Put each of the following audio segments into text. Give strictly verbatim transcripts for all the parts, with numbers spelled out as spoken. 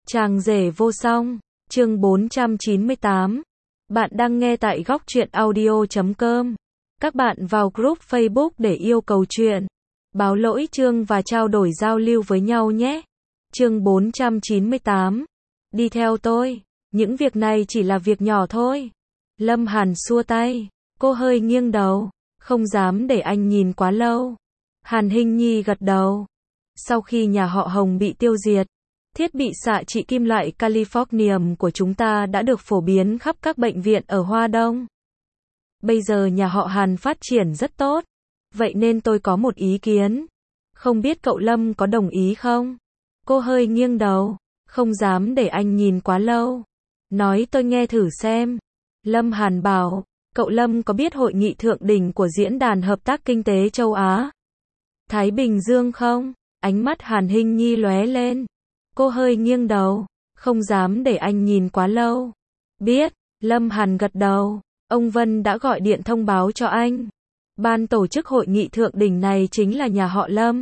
Chàng rể vô song, chương bốn trăm chín mươi tám. Bạn đang nghe tại góc truyện audio chấm com. Các bạn vào group Facebook để yêu cầu chuyện, báo lỗi chương và trao đổi giao lưu với nhau nhé. Chương bốn trăm chín mươi tám. Đi theo tôi, những việc này chỉ là việc nhỏ thôi. Lâm Hàn xua tay, cô hơi nghiêng đầu, không dám để anh nhìn quá lâu. Hàn Hinh Nhi gật đầu. Sau khi nhà họ Hồng bị tiêu diệt, thiết bị xạ trị kim loại Californium của chúng ta đã được phổ biến khắp các bệnh viện ở Hoa Đông. Bây giờ nhà họ Hàn phát triển rất tốt, vậy nên tôi có một ý kiến. Không biết cậu Lâm có đồng ý không? Cô hơi nghiêng đầu, không dám để anh nhìn quá lâu. Nói tôi nghe thử xem. Lâm Hàn bảo, cậu Lâm có biết hội nghị thượng đỉnh của Diễn đàn Hợp tác Kinh tế Châu Á Thái Bình Dương không? Ánh mắt Hàn Hinh Nhi lóe lên. Cô hơi nghiêng đầu, không dám để anh nhìn quá lâu. Biết, Lâm Hàn gật đầu. Ông Vân đã gọi điện thông báo cho anh. Ban tổ chức hội nghị thượng đỉnh này chính là nhà họ Lâm.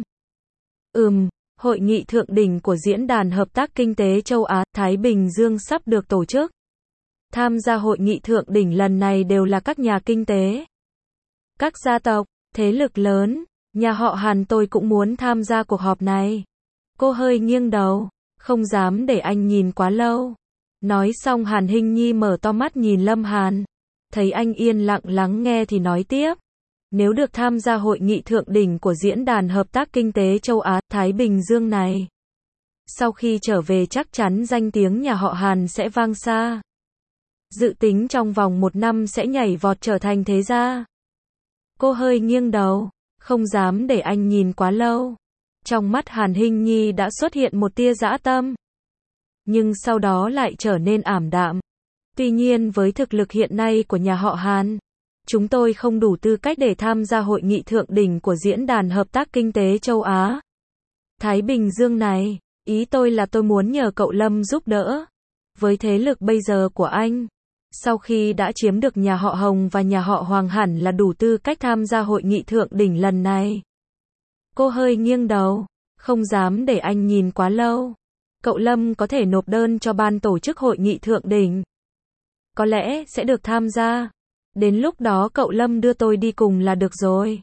Ừm, hội nghị thượng đỉnh của Diễn đàn Hợp tác Kinh tế Châu Á Thái Bình Dương sắp được tổ chức. Tham gia hội nghị thượng đỉnh lần này đều là các nhà kinh tế, các gia tộc, thế lực lớn. Nhà họ Hàn tôi cũng muốn tham gia cuộc họp này. Cô hơi nghiêng đầu, không dám để anh nhìn quá lâu. Nói xong Hàn Hinh Nhi mở to mắt nhìn Lâm Hàn. Thấy anh yên lặng lắng nghe thì nói tiếp. Nếu được tham gia hội nghị thượng đỉnh của Diễn đàn Hợp tác Kinh tế Châu Á Thái Bình Dương này, sau khi trở về chắc chắn danh tiếng nhà họ Hàn sẽ vang xa. Dự tính trong vòng một năm sẽ nhảy vọt trở thành thế gia. Cô hơi nghiêng đầu, không dám để anh nhìn quá lâu. Trong mắt Hàn Hinh Nhi đã xuất hiện một tia dã tâm, nhưng sau đó lại trở nên ảm đạm. Tuy nhiên với thực lực hiện nay của nhà họ Hàn, chúng tôi không đủ tư cách để tham gia hội nghị thượng đỉnh của Diễn đàn Hợp tác Kinh tế Châu Á Thái Bình Dương này. Ý tôi là tôi muốn nhờ cậu Lâm giúp đỡ. Với thế lực bây giờ của anh, sau khi đã chiếm được nhà họ Hồng và nhà họ Hoàng hẳn là đủ tư cách tham gia hội nghị thượng đỉnh lần này. Cô hơi nghiêng đầu, không dám để anh nhìn quá lâu. Cậu Lâm có thể nộp đơn cho ban tổ chức hội nghị thượng đỉnh. Có lẽ sẽ được tham gia. Đến lúc đó cậu Lâm đưa tôi đi cùng là được rồi.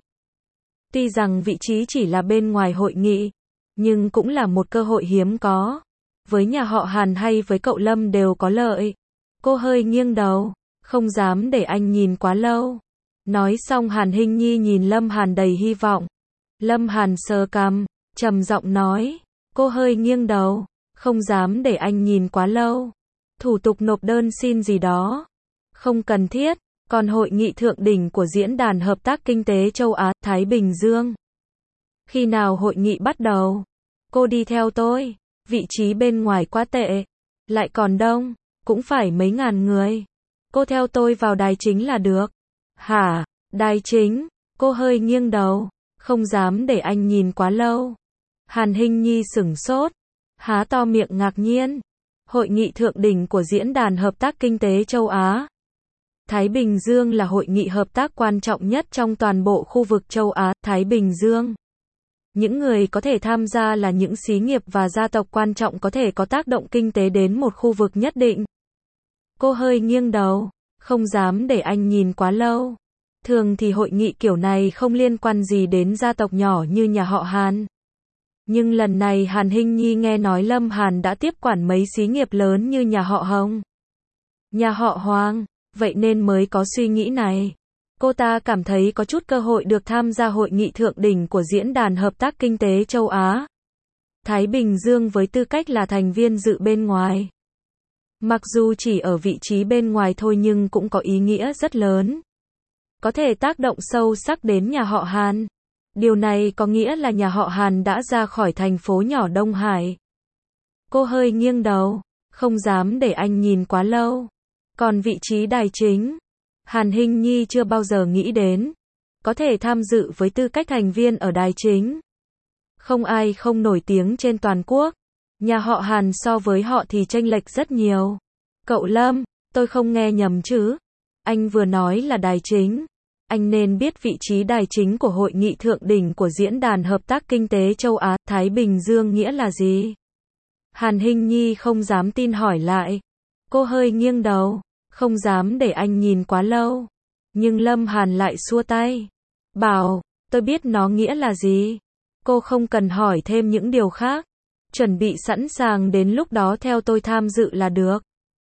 Tuy rằng vị trí chỉ là bên ngoài hội nghị, nhưng cũng là một cơ hội hiếm có. Với nhà họ Hàn hay với cậu Lâm đều có lợi. Cô hơi nghiêng đầu, không dám để anh nhìn quá lâu. Nói xong Hàn Hinh Nhi nhìn Lâm Hàn đầy hy vọng. Lâm Hàn sờ cằm, trầm giọng nói. Cô hơi nghiêng đầu, không dám để anh nhìn quá lâu. Thủ tục nộp đơn xin gì đó, không cần thiết. Còn hội nghị thượng đỉnh của Diễn đàn Hợp tác Kinh tế Châu Á Thái Bình Dương, khi nào hội nghị bắt đầu? Cô đi theo tôi. Vị trí bên ngoài quá tệ, lại còn đông, cũng phải mấy ngàn người. Cô theo tôi vào đài chính là được. Hả? Đài chính? Cô hơi nghiêng đầu, không dám để anh nhìn quá lâu. Hàn Hinh Nhi sửng sốt, há to miệng ngạc nhiên. Hội nghị thượng đỉnh của Diễn đàn Hợp tác Kinh tế Châu Á Thái Bình Dương là hội nghị hợp tác quan trọng nhất trong toàn bộ khu vực châu Á Thái Bình Dương. Những người có thể tham gia là những xí nghiệp và gia tộc quan trọng có thể có tác động kinh tế đến một khu vực nhất định. Cô hơi nghiêng đầu, không dám để anh nhìn quá lâu. Thường thì hội nghị kiểu này không liên quan gì đến gia tộc nhỏ như nhà họ Hàn. Nhưng lần này Hàn Hinh Nhi nghe nói Lâm Hàn đã tiếp quản mấy xí nghiệp lớn như nhà họ Hồng, nhà họ Hoàng, vậy nên mới có suy nghĩ này. Cô ta cảm thấy có chút cơ hội được tham gia hội nghị thượng đỉnh của Diễn đàn Hợp tác Kinh tế Châu Á Thái Bình Dương với tư cách là thành viên dự bên ngoài. Mặc dù chỉ ở vị trí bên ngoài thôi nhưng cũng có ý nghĩa rất lớn. Có thể tác động sâu sắc đến nhà họ Hàn. Điều này có nghĩa là nhà họ Hàn đã ra khỏi thành phố nhỏ Đông Hải. Cô hơi nghiêng đầu, không dám để anh nhìn quá lâu. Còn vị trí đài chính, Hàn Hinh Nhi chưa bao giờ nghĩ đến. Có thể tham dự với tư cách thành viên ở đài chính. Không ai không nổi tiếng trên toàn quốc. Nhà họ Hàn so với họ thì chênh lệch rất nhiều. Cậu Lâm, tôi không nghe nhầm chứ? Anh vừa nói là đài chính. Anh nên biết vị trí đài chính của hội nghị thượng đỉnh của Diễn đàn Hợp tác Kinh tế Châu Á Thái Bình Dương nghĩa là gì. Hàn Hinh Nhi không dám tin hỏi lại. Cô hơi nghiêng đầu, không dám để anh nhìn quá lâu. Nhưng Lâm Hàn lại xua tay. Bảo, tôi biết nó nghĩa là gì. Cô không cần hỏi thêm những điều khác. Chuẩn bị sẵn sàng đến lúc đó theo tôi tham dự là được.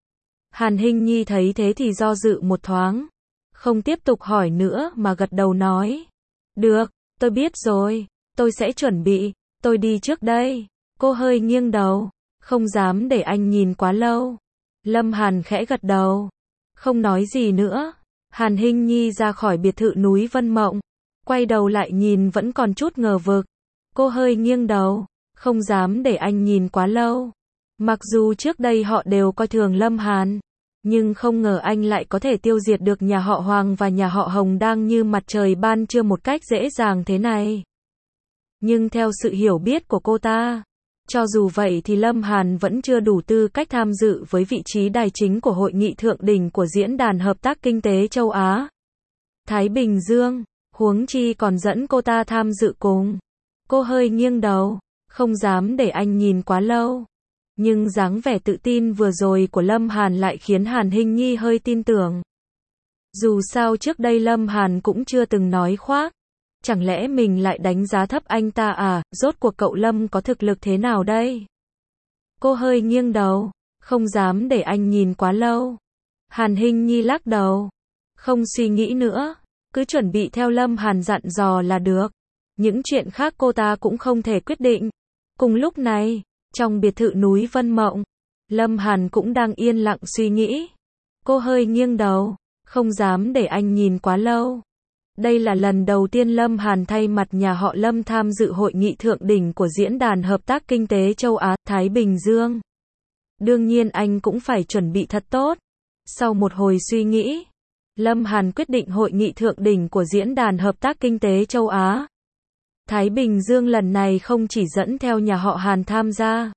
Hàn Hinh Nhi thấy thế thì do dự một thoáng. Không tiếp tục hỏi nữa mà gật đầu nói. Được, tôi biết rồi. Tôi sẽ chuẩn bị. Tôi đi trước đây. Cô hơi nghiêng đầu. Không dám để anh nhìn quá lâu. Lâm Hàn khẽ gật đầu. Không nói gì nữa. Hàn Hinh Nhi ra khỏi biệt thự núi Vân Mộng. Quay đầu lại nhìn vẫn còn chút ngờ vực. Cô hơi nghiêng đầu. Không dám để anh nhìn quá lâu. Mặc dù trước đây họ đều coi thường Lâm Hàn. Nhưng không ngờ anh lại có thể tiêu diệt được nhà họ Hoàng và nhà họ Hồng đang như mặt trời ban trưa một cách dễ dàng thế này. Nhưng theo sự hiểu biết của cô ta, cho dù vậy thì Lâm Hàn vẫn chưa đủ tư cách tham dự với vị trí đài chính của hội nghị thượng đỉnh của Diễn đàn Hợp tác Kinh tế Châu Á Thái Bình Dương, huống chi còn dẫn cô ta tham dự cùng. Cô hơi nghiêng đầu, không dám để anh nhìn quá lâu. Nhưng dáng vẻ tự tin vừa rồi của Lâm Hàn lại khiến Hàn Hinh Nhi hơi tin tưởng. Dù sao trước đây Lâm Hàn cũng chưa từng nói khoác. Chẳng lẽ mình lại đánh giá thấp anh ta à, rốt cuộc cậu Lâm có thực lực thế nào đây? Cô hơi nghiêng đầu, không dám để anh nhìn quá lâu. Hàn Hinh Nhi lắc đầu, không suy nghĩ nữa, cứ chuẩn bị theo Lâm Hàn dặn dò là được. Những chuyện khác cô ta cũng không thể quyết định. Cùng lúc này, trong biệt thự núi Vân Mộng, Lâm Hàn cũng đang yên lặng suy nghĩ. Cô hơi nghiêng đầu, không dám để anh nhìn quá lâu. Đây là lần đầu tiên Lâm Hàn thay mặt nhà họ Lâm tham dự hội nghị thượng đỉnh của Diễn đàn Hợp tác Kinh tế Châu Á Thái Bình Dương. Đương nhiên anh cũng phải chuẩn bị thật tốt. Sau một hồi suy nghĩ, Lâm Hàn quyết định hội nghị thượng đỉnh của Diễn đàn Hợp tác Kinh tế Châu Á Thái Bình Dương lần này không chỉ dẫn theo nhà họ Hàn tham gia,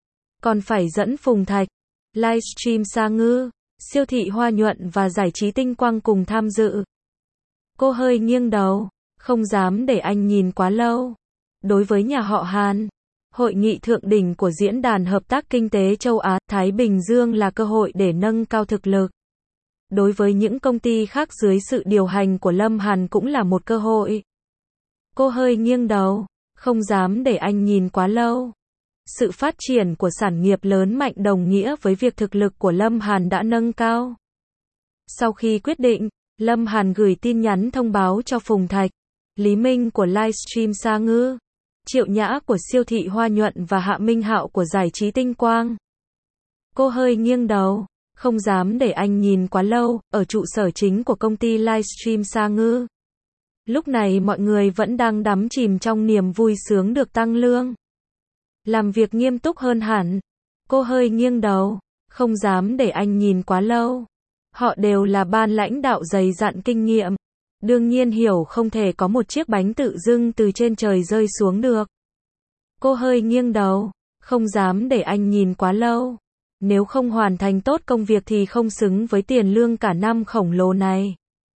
còn phải dẫn Phùng Thạch, Livestream Sa Ngư, Siêu thị Hoa Nhuận và Giải trí Tinh Quang cùng tham dự. Cô hơi nghiêng đầu, không dám để anh nhìn quá lâu. Đối với nhà họ Hàn, hội nghị thượng đỉnh của Diễn đàn Hợp tác Kinh tế Châu Á Thái Bình Dương là cơ hội để nâng cao thực lực. Đối với những công ty khác dưới sự điều hành của Lâm Hàn cũng là một cơ hội. Cô hơi nghiêng đầu, không dám để anh nhìn quá lâu. Sự phát triển của sản nghiệp lớn mạnh đồng nghĩa với việc thực lực của Lâm Hàn đã nâng cao. Sau khi quyết định, Lâm Hàn gửi tin nhắn thông báo cho Phùng Thạch, Lý Minh của Livestream Sa Ngư, Triệu Nhã của Siêu thị Hoa Nhuận và Hạ Minh Hạo của Giải trí Tinh Quang. Cô hơi nghiêng đầu, không dám để anh nhìn quá lâu, ở trụ sở chính của công ty Livestream Sa Ngư. Lúc này mọi người vẫn đang đắm chìm trong niềm vui sướng được tăng lương. Làm việc nghiêm túc hơn hẳn. Cô hơi nghiêng đầu, không dám để anh nhìn quá lâu. Họ đều là ban lãnh đạo dày dặn kinh nghiệm. Đương nhiên hiểu không thể có một chiếc bánh tự dưng từ trên trời rơi xuống được. Cô hơi nghiêng đầu, không dám để anh nhìn quá lâu. Nếu không hoàn thành tốt công việc thì không xứng với tiền lương cả năm khổng lồ này.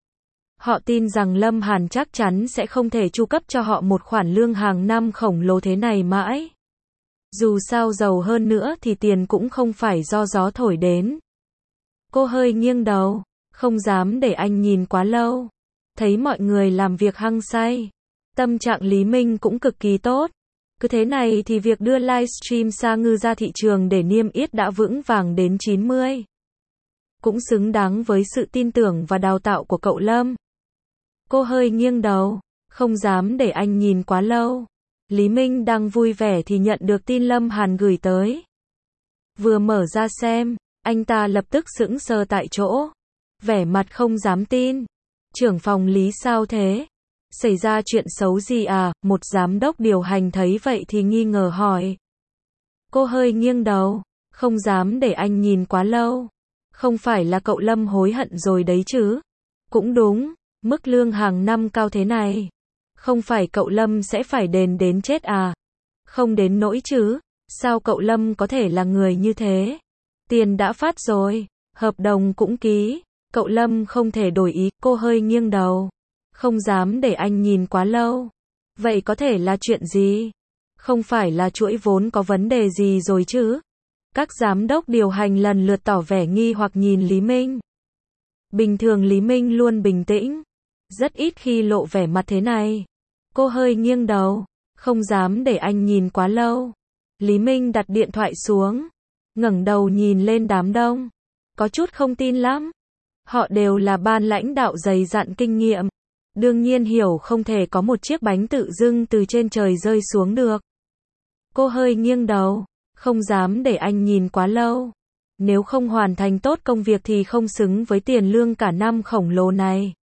Họ tin rằng Lâm Hàn chắc chắn sẽ không thể chu cấp cho họ một khoản lương hàng năm khổng lồ thế này mãi. Dù sao giàu hơn nữa thì tiền cũng không phải do gió thổi đến. Cô hơi nghiêng đầu, không dám để anh nhìn quá lâu. Thấy mọi người làm việc hăng say. Tâm trạng Lý Minh cũng cực kỳ tốt. Cứ thế này thì việc đưa Livestream Sa Ngư ra thị trường để niêm yết đã vững vàng đến chín mươi. Cũng xứng đáng với sự tin tưởng và đào tạo của cậu Lâm. Cô hơi nghiêng đầu, không dám để anh nhìn quá lâu. Lý Minh đang vui vẻ thì nhận được tin Lâm Hàn gửi tới. Vừa mở ra xem, anh ta lập tức sững sờ tại chỗ. Vẻ mặt không dám tin. Trưởng phòng Lý sao thế? Xảy ra chuyện xấu gì à? Một giám đốc điều hành thấy vậy thì nghi ngờ hỏi. Cô hơi nghiêng đầu, không dám để anh nhìn quá lâu. Không phải là cậu Lâm hối hận rồi đấy chứ? Cũng đúng, mức lương hàng năm cao thế này. Không phải cậu Lâm sẽ phải đền đến chết à? Không đến nỗi chứ, sao cậu Lâm có thể là người như thế? Tiền đã phát rồi, hợp đồng cũng ký, cậu Lâm không thể đổi ý. Cô hơi nghiêng đầu, không dám để anh nhìn quá lâu. Vậy có thể là chuyện gì? Không phải là chuỗi vốn có vấn đề gì rồi chứ? Các giám đốc điều hành lần lượt tỏ vẻ nghi hoặc nhìn Lý Minh. Bình thường Lý Minh luôn bình tĩnh, rất ít khi lộ vẻ mặt thế này. Cô hơi nghiêng đầu, không dám để anh nhìn quá lâu. Lý Minh đặt điện thoại xuống, ngẩng đầu nhìn lên đám đông, có chút không tin lắm. Họ đều là ban lãnh đạo dày dặn kinh nghiệm, đương nhiên hiểu không thể có một chiếc bánh tự dưng từ trên trời rơi xuống được. Cô hơi nghiêng đầu, không dám để anh nhìn quá lâu. Nếu không hoàn thành tốt công việc thì không xứng với tiền lương cả năm khổng lồ này.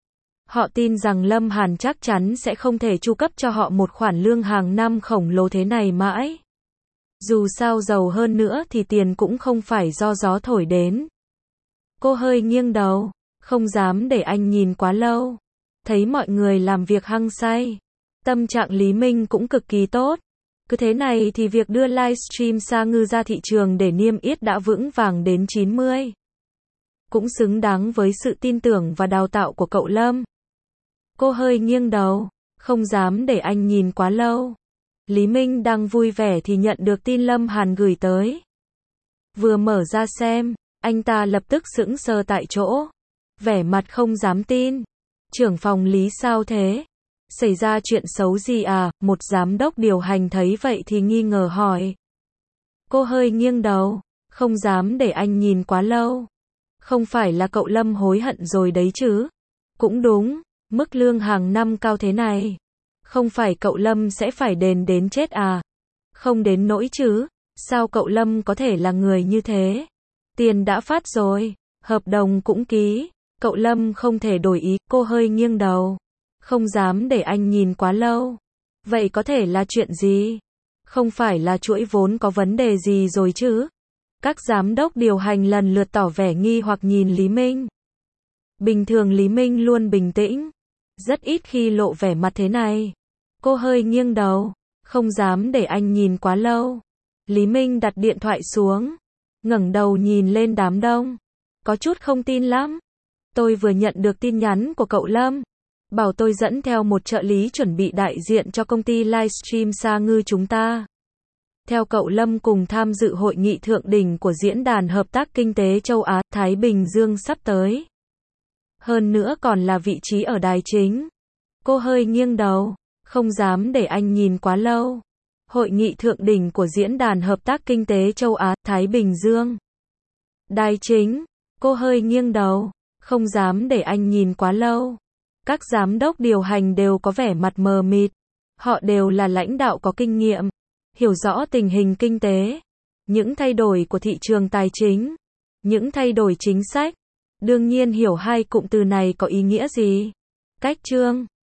Họ tin rằng Lâm Hàn chắc chắn sẽ không thể chu cấp cho họ một khoản lương hàng năm khổng lồ thế này mãi. Dù sao giàu hơn nữa thì tiền cũng không phải do gió thổi đến. Cô hơi nghiêng đầu, không dám để anh nhìn quá lâu. Thấy mọi người làm việc hăng say, tâm trạng Lý Minh cũng cực kỳ tốt. Cứ thế này thì việc đưa livestream Sa Ngư ra thị trường để niêm yết đã vững vàng đến chín mươi. Cũng xứng đáng với sự tin tưởng và đào tạo của cậu Lâm. Cô hơi nghiêng đầu, không dám để anh nhìn quá lâu. Lý Minh đang vui vẻ thì nhận được tin Lâm Hàn gửi tới. Vừa mở ra xem, anh ta lập tức sững sờ tại chỗ, vẻ mặt không dám tin. Trưởng phòng Lý sao thế? Xảy ra chuyện xấu gì à? Một giám đốc điều hành thấy vậy thì nghi ngờ hỏi. Cô hơi nghiêng đầu, không dám để anh nhìn quá lâu. Không phải là cậu Lâm hối hận rồi đấy chứ? Cũng đúng, mức lương hàng năm cao thế này. Không phải cậu Lâm sẽ phải đền đến chết à? Không đến nỗi chứ, sao cậu Lâm có thể là người như thế? Tiền đã phát rồi, hợp đồng cũng ký, cậu Lâm không thể đổi ý. Cô hơi nghiêng đầu, không dám để anh nhìn quá lâu. Vậy có thể là chuyện gì? Không phải là chuỗi vốn có vấn đề gì rồi chứ? Các giám đốc điều hành lần lượt tỏ vẻ nghi hoặc nhìn Lý Minh. Bình thường Lý Minh luôn bình tĩnh, rất ít khi lộ vẻ mặt thế này. Cô hơi nghiêng đầu, không dám để anh nhìn quá lâu. Lý Minh đặt điện thoại xuống, ngẩng đầu nhìn lên đám đông, có chút không tin lắm. Tôi vừa nhận được tin nhắn của cậu Lâm, bảo tôi dẫn theo một trợ lý chuẩn bị đại diện cho công ty livestream Sa Ngư chúng ta. Theo cậu Lâm cùng tham dự hội nghị thượng đỉnh của Diễn đàn Hợp tác Kinh tế Châu Á, Thái Bình Dương sắp tới. Hơn nữa còn là vị trí ở đài chính. Cô hơi nghiêng đầu, không dám để anh nhìn quá lâu. Hội nghị thượng đỉnh của Diễn đàn Hợp tác Kinh tế Châu Á, Thái Bình Dương. Đài chính, cô hơi nghiêng đầu, không dám để anh nhìn quá lâu. Các giám đốc điều hành đều có vẻ mặt mờ mịt. Họ đều là lãnh đạo có kinh nghiệm, hiểu rõ tình hình kinh tế, những thay đổi của thị trường tài chính, những thay đổi chính sách. Đương nhiên hiểu hai cụm từ này có ý nghĩa gì. Cách chương